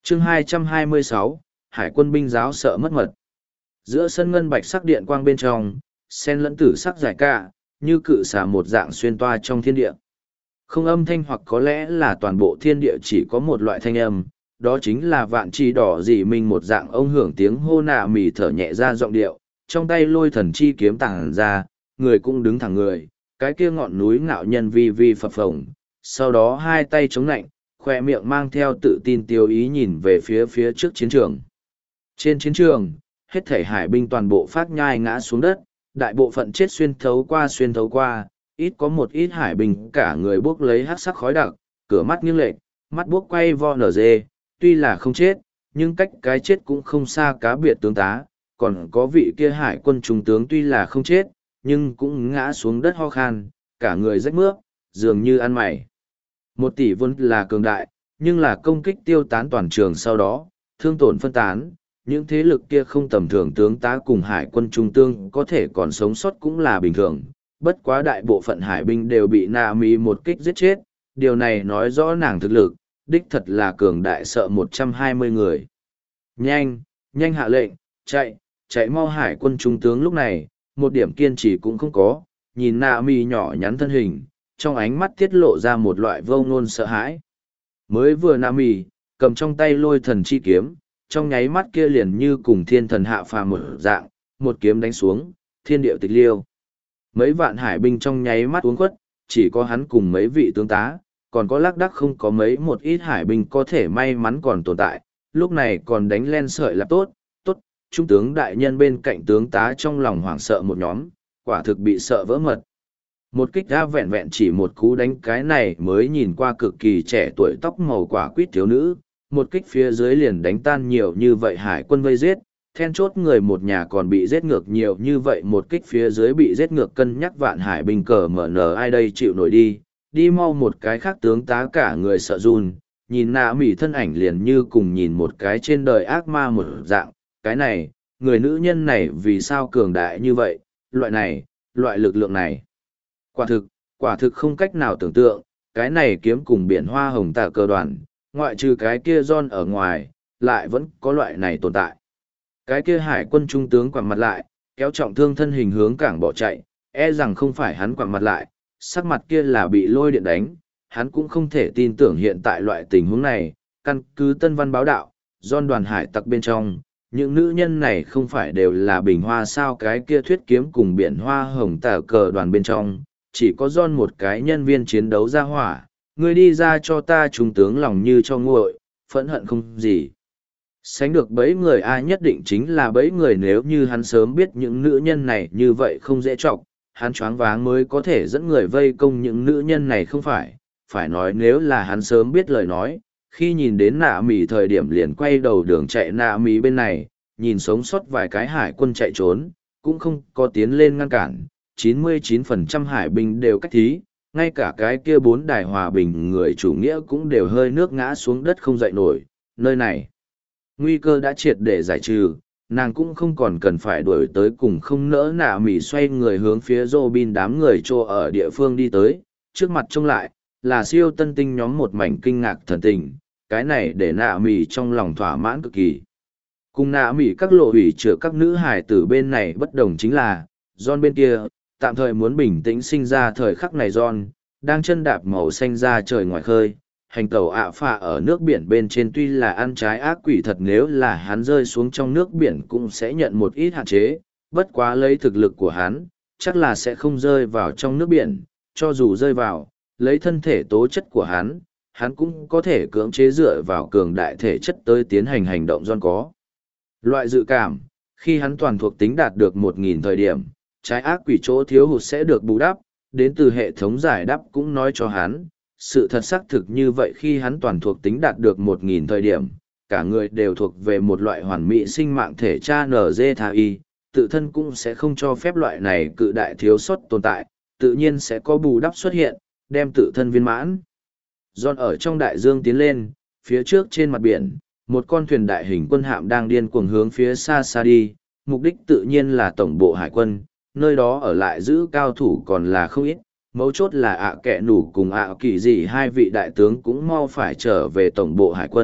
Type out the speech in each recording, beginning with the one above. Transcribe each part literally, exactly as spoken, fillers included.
chương hai trăm hai mươi sáu, Hải quân binh giáo sợ mất mật. Giữa sân ngân bạch sắc điện quang bên trong, sen lẫn tử sắc dài cả, như cự xả một dạng xuyên toa trong thiên địa. Không âm thanh hoặc có lẽ là toàn bộ thiên địa chỉ có một loại thanh âm, đó chính là vạn chi đỏ dị minh một dạng ông hưởng tiếng hô nạ mì thở nhẹ ra giọng điệu, trong tay lôi thần chi kiếm tàng ra, người cũng đứng thẳng người, cái kia ngọn núi ngạo nhân vi vi phập phồng, sau đó hai tay chống lạnh, khoe miệng mang theo tự tin tiêu ý nhìn về phía phía trước chiến trường. Trên chiến trường, hết thể hải binh toàn bộ phát nhai ngã xuống đất, đại bộ phận chết xuyên thấu qua xuyên thấu qua, ít có một ít hải binh cả người bốc lấy hát sắc khói đặc, cửa mắt nghiêng lệch, mắt bốc quay vo nở dê, tuy là không chết, nhưng cách cái chết cũng không xa cá biệt tướng tá, còn có vị kia hải quân trung tướng tuy là không chết, nhưng cũng ngã xuống đất ho khan, cả người rách mướp, dường như ăn mày. Một tỷ vốn là cường đại, nhưng là công kích tiêu tán toàn trường sau đó, thương tổn phân tán, những thế lực kia không tầm thường tướng tá cùng hải quân trung tướng có thể còn sống sót cũng là bình thường, bất quá đại bộ phận hải binh đều bị nạ mì một kích giết chết, điều này nói rõ nàng thực lực, đích thật là cường đại sợ một trăm hai mươi người. Nhanh, nhanh hạ lệnh, chạy, chạy mau hải quân trung tướng lúc này, một điểm kiên trì cũng không có, nhìn nạ mì nhỏ nhắn thân hình, trong ánh mắt tiết lộ ra một loại vô ngôn sợ hãi. Mới vừa nạ mì, cầm trong tay lôi thần chi kiếm, trong nháy mắt kia liền như cùng thiên thần hạ phàm một dạng, một kiếm đánh xuống, thiên điệu tịch liêu. Mấy vạn hải binh trong nháy mắt uống khuất, chỉ có hắn cùng mấy vị tướng tá, còn có lác đác không có mấy một ít hải binh có thể may mắn còn tồn tại, lúc này còn đánh len sợi là tốt, tốt, trung tướng đại nhân bên cạnh tướng tá trong lòng hoảng sợ một nhóm, quả thực bị sợ vỡ mật. Một kích ra vẹn vẹn chỉ một cú đánh cái này mới nhìn qua cực kỳ trẻ tuổi tóc màu quả quýt thiếu nữ, một kích phía dưới liền đánh tan nhiều như vậy hải quân vây giết, then chốt người một nhà còn bị giết ngược nhiều như vậy một kích phía dưới bị giết ngược cân nhắc vạn hải binh cờ mở nở ai đây chịu nổi đi, đi mau một cái khác tướng tá cả người sợ run, nhìn nạ mỉ thân ảnh liền như cùng nhìn một cái trên đời ác ma một dạng, cái này, người nữ nhân này vì sao cường đại như vậy, loại này, loại lực lượng này. Quả thực, quả thực không cách nào tưởng tượng, cái này kiếm cùng biển hoa hồng tà cơ đoàn, ngoại trừ cái kia John ở ngoài, lại vẫn có loại này tồn tại. Cái kia hải quân trung tướng quẳng mặt lại, kéo trọng thương thân hình hướng cảng bỏ chạy, e rằng không phải hắn quẳng mặt lại, sắc mặt kia là bị lôi điện đánh, hắn cũng không thể tin tưởng hiện tại loại tình huống này, căn cứ tân văn báo đạo, John đoàn hải tặc bên trong, những nữ nhân này không phải đều là bình hoa sao cái kia thuyết kiếm cùng biển hoa hồng tà cờ đoàn bên trong, chỉ có John một cái nhân viên chiến đấu ra hỏa, người đi ra cho ta trung tướng lòng như cho nguội, phẫn hận không gì. Sánh được bấy người ai nhất định chính là bấy người nếu như hắn sớm biết những nữ nhân này như vậy không dễ trọng, hắn choáng váng mới có thể dẫn người vây công những nữ nhân này không phải, phải nói nếu là hắn sớm biết lời nói, khi nhìn đến nạ mỉ thời điểm liền quay đầu đường chạy nạ mỉ bên này, nhìn sống sót vài cái hải quân chạy trốn, cũng không có tiến lên ngăn cản, chín mươi chín phần trăm hải binh đều cách thí, ngay cả cái kia bốn đài hòa bình người chủ nghĩa cũng đều hơi nước ngã xuống đất không dậy nổi, nơi này. Nguy cơ đã triệt để giải trừ, nàng cũng không còn cần phải đuổi tới cùng không nỡ nạ mỉ xoay người hướng phía Robin đám người trô ở địa phương đi tới, trước mặt trông lại, là siêu tân tinh nhóm một mảnh kinh ngạc thần tình, cái này để nạ mỉ trong lòng thỏa mãn cực kỳ. Cùng nạ mỉ các lộ hủy chữa các nữ hải tử bên này bất đồng chính là, John bên kia, tạm thời muốn bình tĩnh sinh ra thời khắc này John, đang chân đạp màu xanh ra trời ngoài khơi, hành tàu ạ phà ở nước biển bên trên tuy là ăn trái ác quỷ thật nếu là hắn rơi xuống trong nước biển cũng sẽ nhận một ít hạn chế, bất quá lấy thực lực của hắn, chắc là sẽ không rơi vào trong nước biển, cho dù rơi vào, lấy thân thể tố chất của hắn, hắn cũng có thể cưỡng chế dựa vào cường đại thể chất tới tiến hành hành động John có. Loại dự cảm, khi hắn toàn thuộc tính đạt được một nghìn thời điểm, trái ác quỷ chỗ thiếu hụt sẽ được bù đắp, đến từ hệ thống giải đáp cũng nói cho hắn, sự thật xác thực như vậy khi hắn toàn thuộc tính đạt được một nghìn thời điểm, cả người đều thuộc về một loại hoàn mỹ sinh mạng thể cha nở dê tha y, tự thân cũng sẽ không cho phép loại này cự đại thiếu sót tồn tại, tự nhiên sẽ có bù đắp xuất hiện, đem tự thân viên mãn. John ở trong đại dương tiến lên, phía trước trên mặt biển, một con thuyền đại hình quân hạm đang điên cuồng hướng phía xa xa đi, mục đích tự nhiên là tổng bộ hải quân, nơi đó ở lại giữ cao thủ còn là không ít, mấu chốt là ạ kẻ nủ cùng ạ kỳ dị hai vị đại tướng cũng mau phải trở về tổng bộ hải quân,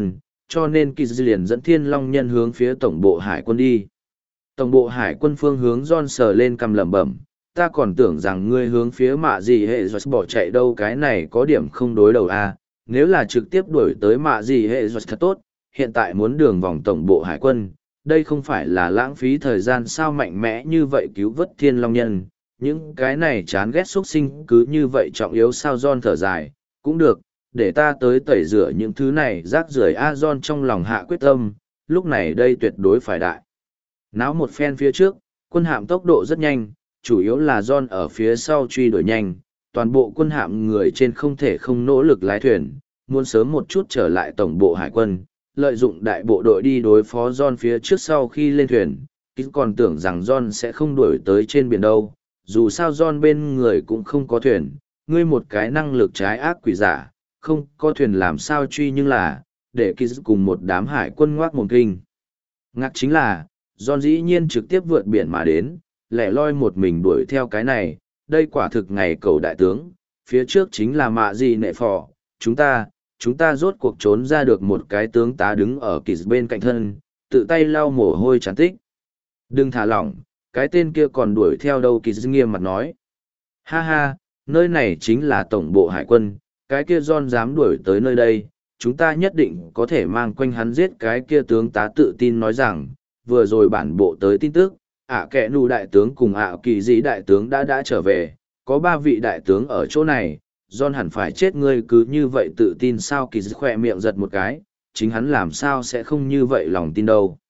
cho nên kỳ liền dẫn thiên long nhân hướng phía tổng bộ hải quân đi. Tổng bộ hải quân phương hướng John sờ lên cầm lẩm bẩm, ta còn tưởng rằng ngươi hướng phía mạ gì hệ giọt bỏ chạy đâu, cái này có điểm không đối đầu a. Nếu là trực tiếp đuổi tới mạ gì hệ giọt thật tốt, hiện tại muốn đường vòng tổng bộ hải quân, đây không phải là lãng phí thời gian sao, mạnh mẽ như vậy cứu vớt thiên long nhân, những cái này chán ghét xuất sinh cứ như vậy trọng yếu sao. John thở dài, cũng được, để ta tới tẩy rửa những thứ này rác rưởi a. John trong lòng hạ quyết tâm, lúc này đây tuyệt đối phải đại náo một phen. Phía trước quân hạm tốc độ rất nhanh, chủ yếu là John ở phía sau truy đuổi nhanh, toàn bộ quân hạm người trên không thể không nỗ lực lái thuyền, muốn sớm một chút trở lại tổng bộ hải quân, lợi dụng đại bộ đội đi đối phó John. Phía trước sau khi lên thuyền, Kit còn tưởng rằng John sẽ không đuổi tới trên biển đâu, dù sao John bên người cũng không có thuyền, ngươi một cái năng lực trái ác quỷ giả, không có thuyền làm sao truy, nhưng là, để Kit cùng một đám hải quân ngoác mồm kinh. Ngạc chính là, John dĩ nhiên trực tiếp vượt biển mà đến, lẻ loi một mình đuổi theo cái này, đây quả thực ngày cầu đại tướng, phía trước chính là mạ gì nệ phò, chúng ta, chúng ta rốt cuộc trốn ra được. Một cái tướng tá đứng ở Kit bên cạnh thân, tự tay lau mồ hôi chán tích. Đừng thả lỏng, cái tên kia còn đuổi theo đâu. Kit nghiêm mặt nói. Ha ha, nơi này chính là tổng bộ hải quân, cái kia John dám đuổi tới nơi đây, chúng ta nhất định có thể mang quanh hắn giết. Cái kia tướng tá tự tin nói rằng, vừa rồi bản bộ tới tin tức, ạ kẻ nù đại tướng cùng ạ kỳ dĩ đại tướng đã đã trở về, có ba vị đại tướng ở chỗ này, John hẳn phải chết. Ngươi cứ như vậy tự tin sao? Kỳ dĩ khỏe miệng giật một cái, chính hắn làm sao sẽ không như vậy lòng tin đâu.